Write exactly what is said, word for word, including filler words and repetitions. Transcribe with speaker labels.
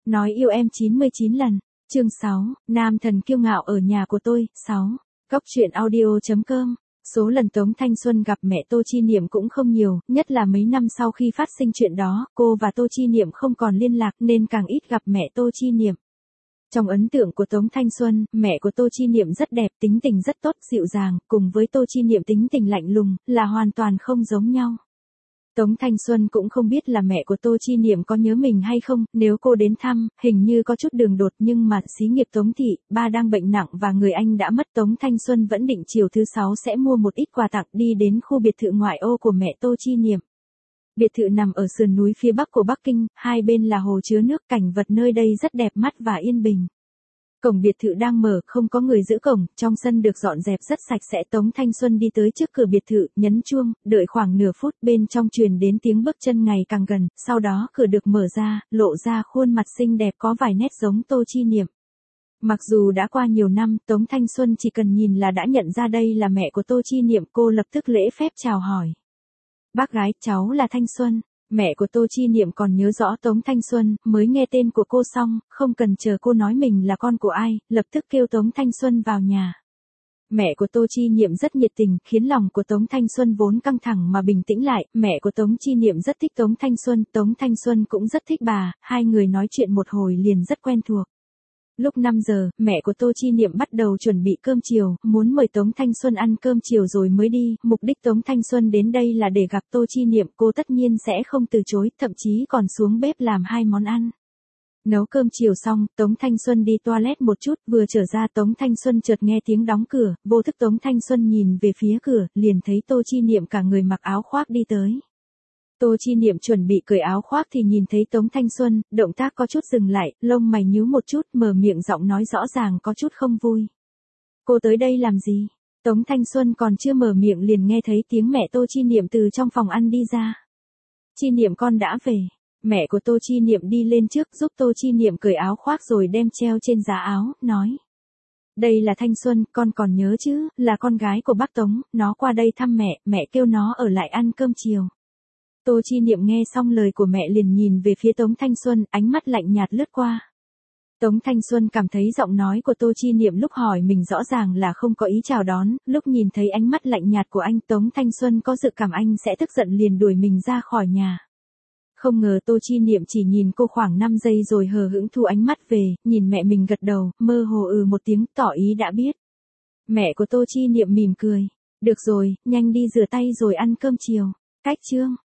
Speaker 1: Nói yêu em chín mươi chín lần. Chương sáu, nam thần kiêu ngạo ở nhà của tôi. sáu. Cóc truyện audio chấm com. Số lần Tống Thanh Xuân gặp mẹ Tô Chi Niệm cũng không nhiều, nhất là mấy năm sau khi phát sinh chuyện đó, cô và Tô Chi Niệm không còn liên lạc nên càng ít gặp mẹ Tô Chi Niệm. Trong ấn tượng của Tống Thanh Xuân, mẹ của Tô Chi Niệm rất đẹp, tính tình rất tốt, dịu dàng, cùng với Tô Chi Niệm tính tình lạnh lùng, là hoàn toàn không giống nhau. Tống Thanh Xuân cũng không biết là mẹ của Tô Chi Niệm có nhớ mình hay không, nếu cô đến thăm, hình như có chút đường đột nhưng mà xí nghiệp Tống Thị, ba đang bệnh nặng và người anh đã mất. Tống Thanh Xuân vẫn định chiều thứ sáu sẽ mua một ít quà tặng đi đến khu biệt thự ngoại ô của mẹ Tô Chi Niệm. Biệt thự nằm ở sườn núi phía bắc của Bắc Kinh, hai bên là hồ chứa nước, cảnh vật nơi đây rất đẹp mắt và yên bình. Cổng biệt thự đang mở, không có người giữ cổng, trong sân được dọn dẹp rất sạch sẽ. Tống Thanh Xuân đi tới trước cửa biệt thự, nhấn chuông, đợi khoảng nửa phút, bên trong truyền đến tiếng bước chân ngày càng gần, sau đó cửa được mở ra, lộ ra khuôn mặt xinh đẹp có vài nét giống Tô Chi Niệm. Mặc dù đã qua nhiều năm, Tống Thanh Xuân chỉ cần nhìn là đã nhận ra đây là mẹ của Tô Chi Niệm, cô lập tức lễ phép chào hỏi. Bác gái, cháu là Thanh Xuân. Mẹ của Tô Chi Niệm còn nhớ rõ Tống Thanh Xuân, mới nghe tên của cô xong, không cần chờ cô nói mình là con của ai, lập tức kêu Tống Thanh Xuân vào nhà. Mẹ của Tô Chi Niệm rất nhiệt tình, khiến lòng của Tống Thanh Xuân vốn căng thẳng mà bình tĩnh lại. Mẹ của Tống Chi Niệm rất thích Tống Thanh Xuân, Tống Thanh Xuân cũng rất thích bà, hai người nói chuyện một hồi liền rất quen thuộc. Lúc năm giờ, mẹ của Tô Chi Niệm bắt đầu chuẩn bị cơm chiều, muốn mời Tống Thanh Xuân ăn cơm chiều rồi mới đi. Mục đích Tống Thanh Xuân đến đây là để gặp Tô Chi Niệm, cô tất nhiên sẽ không từ chối, thậm chí còn xuống bếp làm hai món ăn. Nấu cơm chiều xong, Tống Thanh Xuân đi toilet một chút, vừa trở ra Tống Thanh Xuân chợt nghe tiếng đóng cửa, vô thức Tống Thanh Xuân nhìn về phía cửa, liền thấy Tô Chi Niệm cả người mặc áo khoác đi tới. Tô Chi Niệm chuẩn bị cởi áo khoác thì nhìn thấy Tống Thanh Xuân, động tác có chút dừng lại, lông mày nhíu một chút, mở miệng giọng nói rõ ràng có chút không vui. Cô tới đây làm gì? Tống Thanh Xuân còn chưa mở miệng liền nghe thấy tiếng mẹ Tô Chi Niệm từ trong phòng ăn đi ra. Chi Niệm con đã về. Mẹ của Tô Chi Niệm đi lên trước giúp Tô Chi Niệm cởi áo khoác rồi đem treo trên giá áo, nói. Đây là Thanh Xuân, con còn nhớ chứ, là con gái của bác Tống, nó qua đây thăm mẹ, mẹ kêu nó ở lại ăn cơm chiều. Tô Chi Niệm nghe xong lời của mẹ liền nhìn về phía Tống Thanh Xuân, ánh mắt lạnh nhạt lướt qua. Tống Thanh Xuân cảm thấy giọng nói của Tô Chi Niệm lúc hỏi mình rõ ràng là không có ý chào đón, lúc nhìn thấy ánh mắt lạnh nhạt của anh Tống Thanh Xuân có dự cảm anh sẽ tức giận liền đuổi mình ra khỏi nhà. Không ngờ Tô Chi Niệm chỉ nhìn cô khoảng năm giây rồi hờ hững thu ánh mắt về, nhìn mẹ mình gật đầu, mơ hồ ừ một tiếng tỏ ý đã biết. Mẹ của Tô Chi Niệm mỉm cười. Được rồi, nhanh đi rửa tay rồi ăn cơm chiều. Cách chương.